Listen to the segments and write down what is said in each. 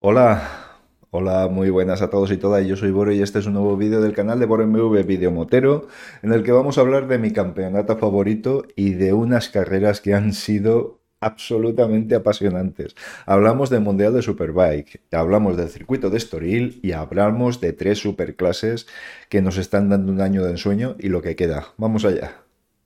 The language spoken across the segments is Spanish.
Hola, hola, muy buenas a todos y todas. Yo soy Boro y este es un nuevo vídeo del canal de Boro MV Videomotero, en el que vamos a hablar de mi campeonato favorito y de unas carreras que han sido absolutamente apasionantes. Hablamos del Mundial de Superbike, hablamos del circuito de Estoril y hablamos de tres superclases que nos están dando un año de ensueño y lo que queda. Vamos allá.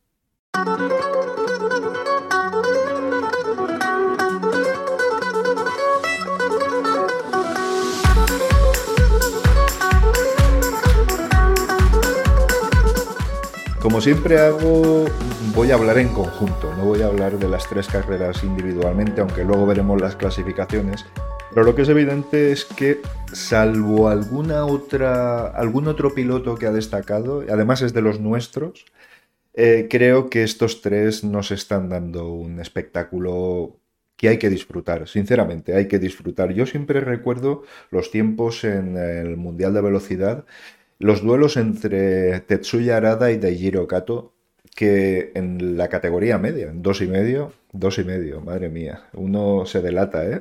Como siempre hago, voy a hablar en conjunto, no voy a hablar de las tres carreras individualmente, aunque luego veremos las clasificaciones. Pero lo que es evidente es que, salvo algún otro piloto que ha destacado, y además es de los nuestros, creo que estos tres nos están dando un espectáculo que hay que disfrutar, sinceramente, hay que disfrutar. Yo siempre recuerdo los tiempos en el Mundial de Velocidad, los duelos entre Tetsuya Arada y Daijiro Kato, que en la categoría media, en dos y medio, madre mía, uno se delata, ¿eh?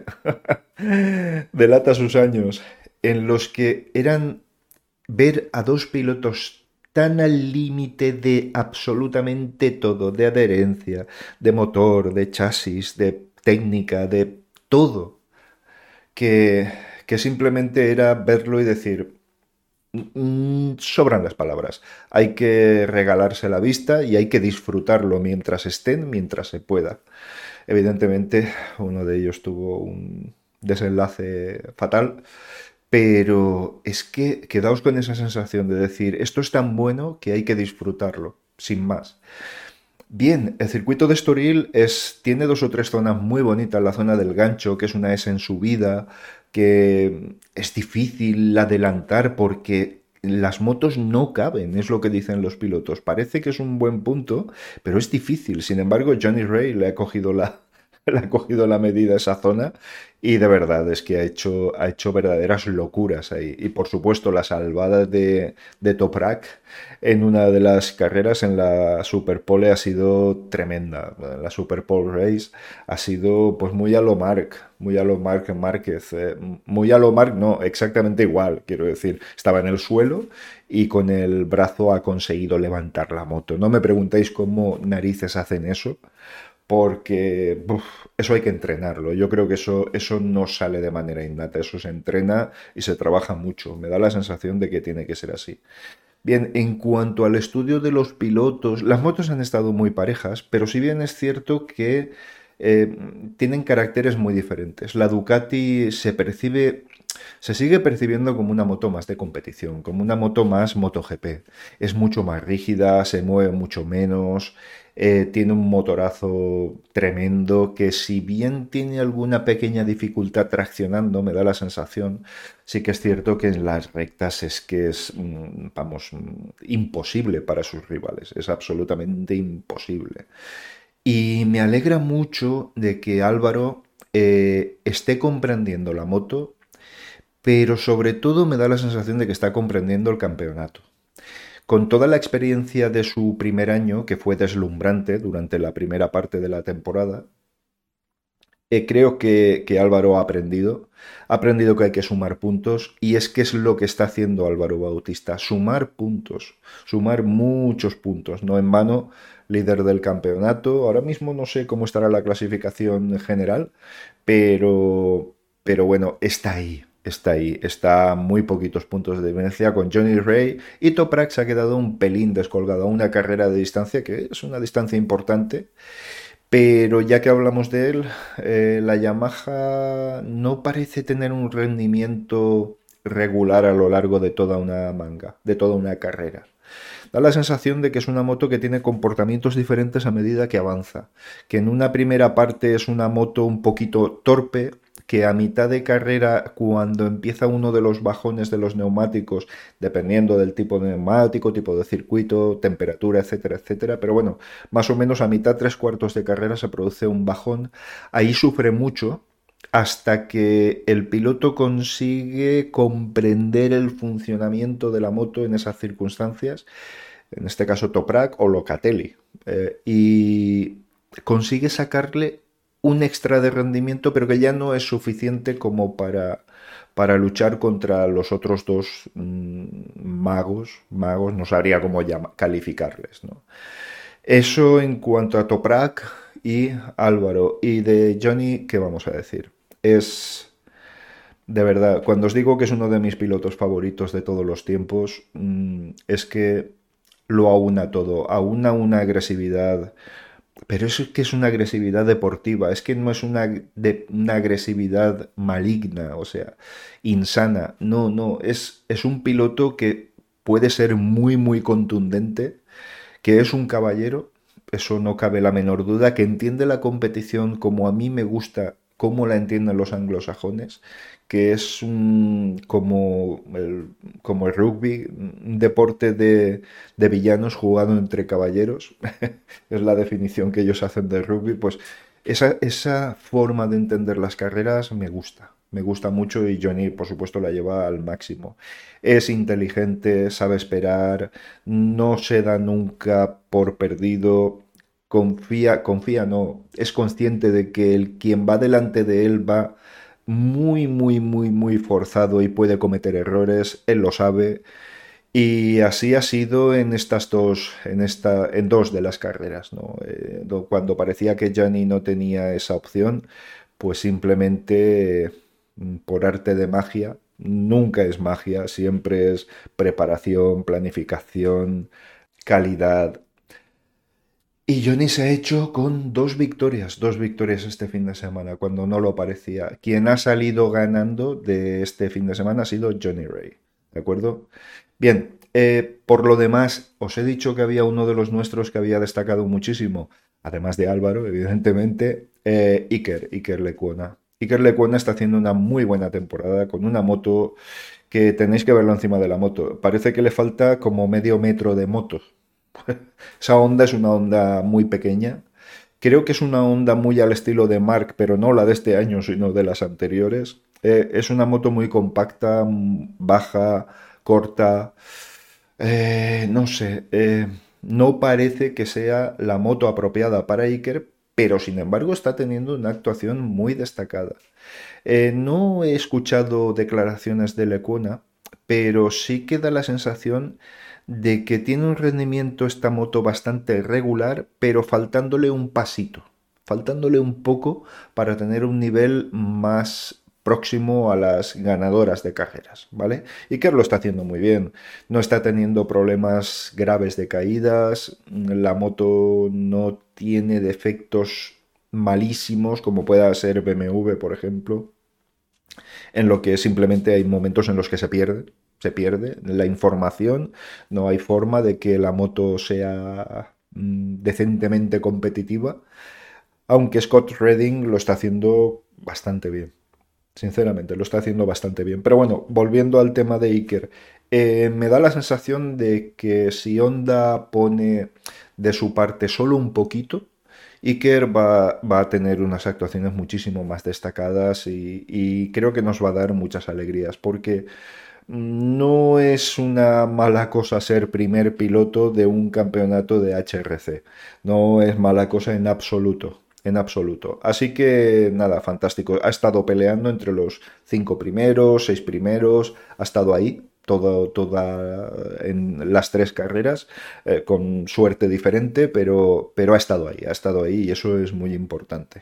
Delata sus años, en los que eran ver a dos pilotos tan al límite de absolutamente todo, de adherencia, de motor, de chasis, de técnica, de todo, que, que simplemente era verlo y decir, sobran las palabras. Hay que regalarse la vista y hay que disfrutarlo mientras estén, mientras se pueda. Evidentemente, uno de ellos tuvo un desenlace fatal, pero es que quedaos con esa sensación de decir, esto es tan bueno que hay que disfrutarlo, sin más. Bien, el circuito de Estoril tiene dos o tres zonas muy bonitas. La zona del gancho, que es una S en subida, que es difícil adelantar porque las motos no caben, es lo que dicen los pilotos. Parece que es un buen punto, pero es difícil. Sin embargo, Johnny Ray le ha cogido le ha cogido la medida a esa zona y de verdad es que ha hecho verdaderas locuras ahí. Y por supuesto, la salvada de Toprak en una de las carreras en la Superpole ha sido tremenda. La Superpole Race ha sido pues muy a lo Marc Márquez, muy a lo Marc, no, exactamente igual, quiero decir, estaba en el suelo y con el brazo ha conseguido levantar la moto. No me preguntéis cómo narices hacen eso, porque eso hay que entrenarlo. Yo creo que eso no sale de manera innata, eso se entrena y se trabaja mucho. Me da la sensación de que tiene que ser así. Bien, en cuanto al estudio de los pilotos, las motos han estado muy parejas, pero si bien es cierto que eh, tienen caracteres muy diferentes. La Ducati se sigue percibiendo como una moto más de competición, como una moto más MotoGP. Es mucho más rígida, se mueve mucho menos, tiene un motorazo tremendo que si bien tiene alguna pequeña dificultad traccionando, me da la sensación, sí que es cierto que en las rectas es que es, vamos, imposible para sus rivales, es absolutamente imposible. Y me alegra mucho de que Álvaro esté comprendiendo la moto, pero sobre todo me da la sensación de que está comprendiendo el campeonato. Con toda la experiencia de su primer año, que fue deslumbrante durante la primera parte de la temporada, creo que Álvaro ha aprendido que hay que sumar puntos y es que es lo que está haciendo Álvaro Bautista, sumar puntos, sumar muchos puntos, no en vano, líder del campeonato. Ahora mismo no sé cómo estará la clasificación general, pero bueno, está ahí, está a muy poquitos puntos de diferencia con Johnny Ray y Toprak se ha quedado un pelín descolgado a una carrera de distancia que es una distancia importante, pero ya que hablamos de él, la Yamaha no parece tener un rendimiento regular a lo largo de toda una manga, de toda una carrera. Da la sensación de que es una moto que tiene comportamientos diferentes a medida que avanza, que en una primera parte es una moto un poquito torpe, que a mitad de carrera, cuando empieza uno de los bajones de los neumáticos, dependiendo del tipo de neumático, tipo de circuito, temperatura, etcétera, etcétera, pero bueno, más o menos a mitad, tres cuartos de carrera se produce un bajón, ahí sufre mucho hasta que el piloto consigue comprender el funcionamiento de la moto en esas circunstancias, en este caso Toprak o Locatelli, y consigue sacarle un extra de rendimiento, pero que ya no es suficiente como para luchar contra los otros dos magos, no sabría cómo calificarles, ¿no? Eso en cuanto a Toprak y Álvaro. Y de Johnny, ¿qué vamos a decir? Es, de verdad, cuando os digo que es uno de mis pilotos favoritos de todos los tiempos, es que lo aúna todo, aúna una agresividad, pero eso es que es una agresividad deportiva, es que no es una agresividad maligna, o sea, insana. No, no, es un piloto que puede ser muy, muy contundente, que es un caballero, eso no cabe la menor duda, que entiende la competición como a mí me gusta, como la entienden los anglosajones, que es como el rugby, un deporte de villanos jugado entre caballeros, es la definición que ellos hacen del rugby, pues esa forma de entender las carreras me gusta mucho y Johnny, por supuesto, la lleva al máximo. Es inteligente, sabe esperar, no se da nunca por perdido, confía, no, es consciente de que quien va delante de él va muy, muy, muy, muy forzado y puede cometer errores, él lo sabe. Y así ha sido en estas dos, en dos de las carreras, ¿no? Cuando parecía que Gianni no tenía esa opción, pues simplemente por arte de magia, nunca es magia, siempre es preparación, planificación, calidad. Y Johnny se ha hecho con dos victorias este fin de semana, cuando no lo parecía. Quien ha salido ganando de este fin de semana ha sido Johnny Ray, ¿de acuerdo? Bien, por lo demás, os he dicho que había uno de los nuestros que había destacado muchísimo, además de Álvaro, evidentemente, Iker Lecuona. Iker Lecuona está haciendo una muy buena temporada con una moto que tenéis que verlo encima de la moto. Parece que le falta como medio metro de moto. Esa onda es una onda muy pequeña. Creo que es una onda muy al estilo de Mark, pero no la de este año, sino de las anteriores. Es una moto muy compacta, baja, corta. No sé, no parece que sea la moto apropiada para Iker, pero sin embargo está teniendo una actuación muy destacada. No he escuchado declaraciones de Lecuna, pero sí que da la sensación de que tiene un rendimiento esta moto bastante regular, pero faltándole un pasito, faltándole un poco para tener un nivel más próximo a las ganadoras de carreras, ¿vale? Iker lo está haciendo muy bien, no está teniendo problemas graves de caídas, la moto no tiene defectos malísimos como pueda ser BMW, por ejemplo, en lo que simplemente hay momentos en los que se pierde la información, no hay forma de que la moto sea decentemente competitiva, aunque Scott Redding lo está haciendo bastante bien. Sinceramente, lo está haciendo bastante bien. Pero bueno, volviendo al tema de Iker, me da la sensación de que si Honda pone de su parte solo un poquito, Iker va a tener unas actuaciones muchísimo más destacadas y creo que nos va a dar muchas alegrías porque no es una mala cosa ser primer piloto de un campeonato de HRC. No es mala cosa en absoluto. En absoluto. Así que nada, fantástico. Ha estado peleando entre los 5 primeros, 6 primeros. Ha estado ahí toda en las 3 carreras, con suerte diferente, pero ha estado ahí y eso es muy importante.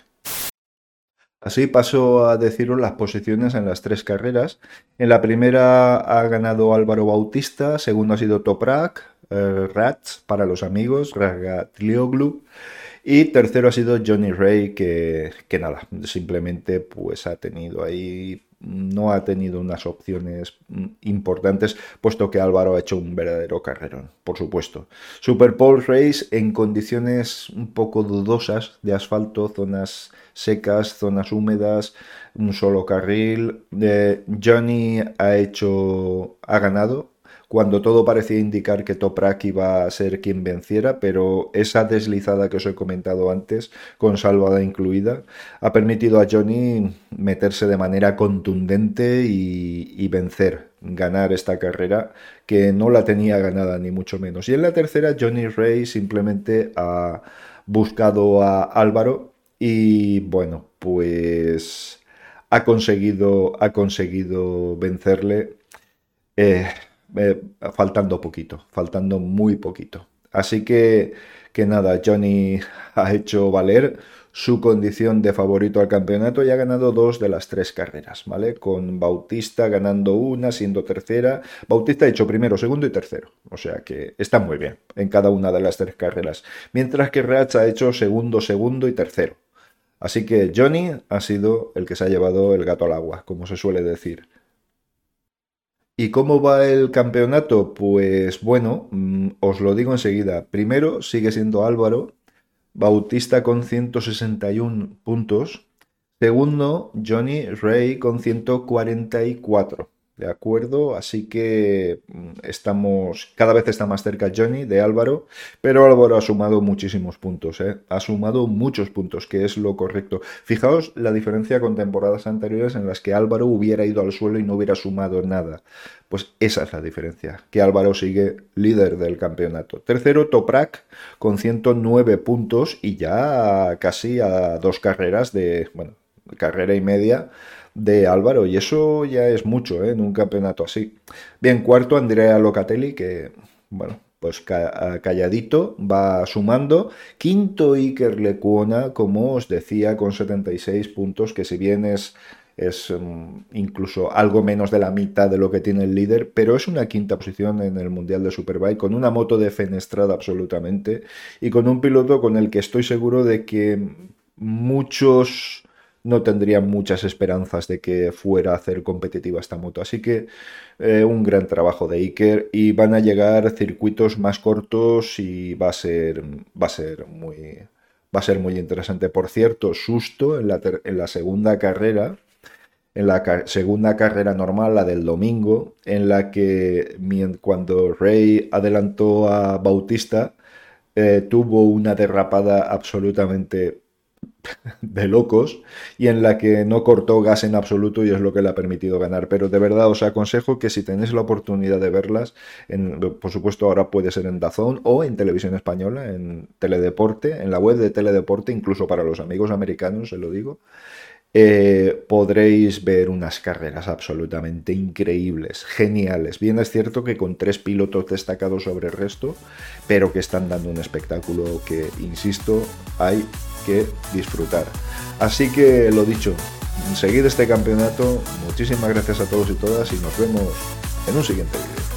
Así paso a deciros las posiciones en las 3 carreras. En la primera ha ganado Álvaro Bautista, segundo ha sido Toprak, Rats para los amigos, Ragaglioglu, y tercero ha sido Johnny Ray, que nada, simplemente pues ha tenido ahí, no ha tenido unas opciones importantes, puesto que Álvaro ha hecho un verdadero carrerón, por supuesto. Super Pole Race en condiciones un poco dudosas de asfalto, zonas secas, zonas húmedas, un solo carril. Johnny ha ganado, cuando todo parecía indicar que Toprak iba a ser quien venciera, pero esa deslizada que os he comentado antes, con salvada incluida, ha permitido a Johnny meterse de manera contundente y vencer, ganar esta carrera que no la tenía ganada ni mucho menos. Y en la tercera, Johnny Ray simplemente ha buscado a Álvaro y bueno, pues ha conseguido vencerle eh, faltando poquito, faltando muy poquito. Así que nada, Johnny ha hecho valer su condición de favorito al campeonato y ha ganado dos de las tres carreras, ¿vale? Con Bautista ganando una, siendo tercera. Bautista ha hecho primero, segundo y tercero. O sea que está muy bien en cada una de las tres carreras. Mientras que Ratch ha hecho segundo, segundo y tercero. Así que Johnny ha sido el que se ha llevado el gato al agua, como se suele decir. ¿Y cómo va el campeonato? Pues bueno, os lo digo enseguida. Primero sigue siendo Álvaro, Bautista con 161 puntos. Segundo, Johnny Ray con 144. ¿De acuerdo? Así que cada vez está más cerca Johnny de Álvaro, pero Álvaro ha sumado muchísimos puntos, ¿eh? Ha sumado muchos puntos, que es lo correcto. Fijaos la diferencia con temporadas anteriores en las que Álvaro hubiera ido al suelo y no hubiera sumado nada. Pues esa es la diferencia, que Álvaro sigue líder del campeonato. Tercero, Toprak con 109 puntos y ya casi a dos carreras bueno, carrera y media de Álvaro, y eso ya es mucho, ¿eh? En un campeonato así. Bien, cuarto, Andrea Locatelli, que, bueno, pues calladito, va sumando. Quinto, Iker Lecuona, como os decía, con 76 puntos, que si bien es incluso algo menos de la mitad de lo que tiene el líder, pero es una quinta posición en el Mundial de Superbike, con una moto defenestrada absolutamente, y con un piloto con el que estoy seguro de que muchos no tendrían muchas esperanzas de que fuera a hacer competitiva esta moto. Así que un gran trabajo de Iker, y van a llegar circuitos más cortos y va a ser muy interesante. Por cierto, susto en la segunda carrera, en la segunda carrera normal, la del domingo, en la que cuando Ray adelantó a Bautista, tuvo una derrapada absolutamente de locos, y en la que no cortó gas en absoluto, y es lo que le ha permitido ganar. Pero de verdad os aconsejo que si tenéis la oportunidad de verlas, por supuesto ahora puede ser en DAZN o en Televisión Española, en Teledeporte, en la web de Teledeporte, incluso para los amigos americanos, se lo digo, podréis ver unas carreras absolutamente increíbles, geniales. Bien es cierto que con tres pilotos destacados sobre el resto, pero que están dando un espectáculo que, insisto, hay que disfrutar. Así que lo dicho, seguid este campeonato. Muchísimas gracias a todos y todas, y nos vemos en un siguiente vídeo.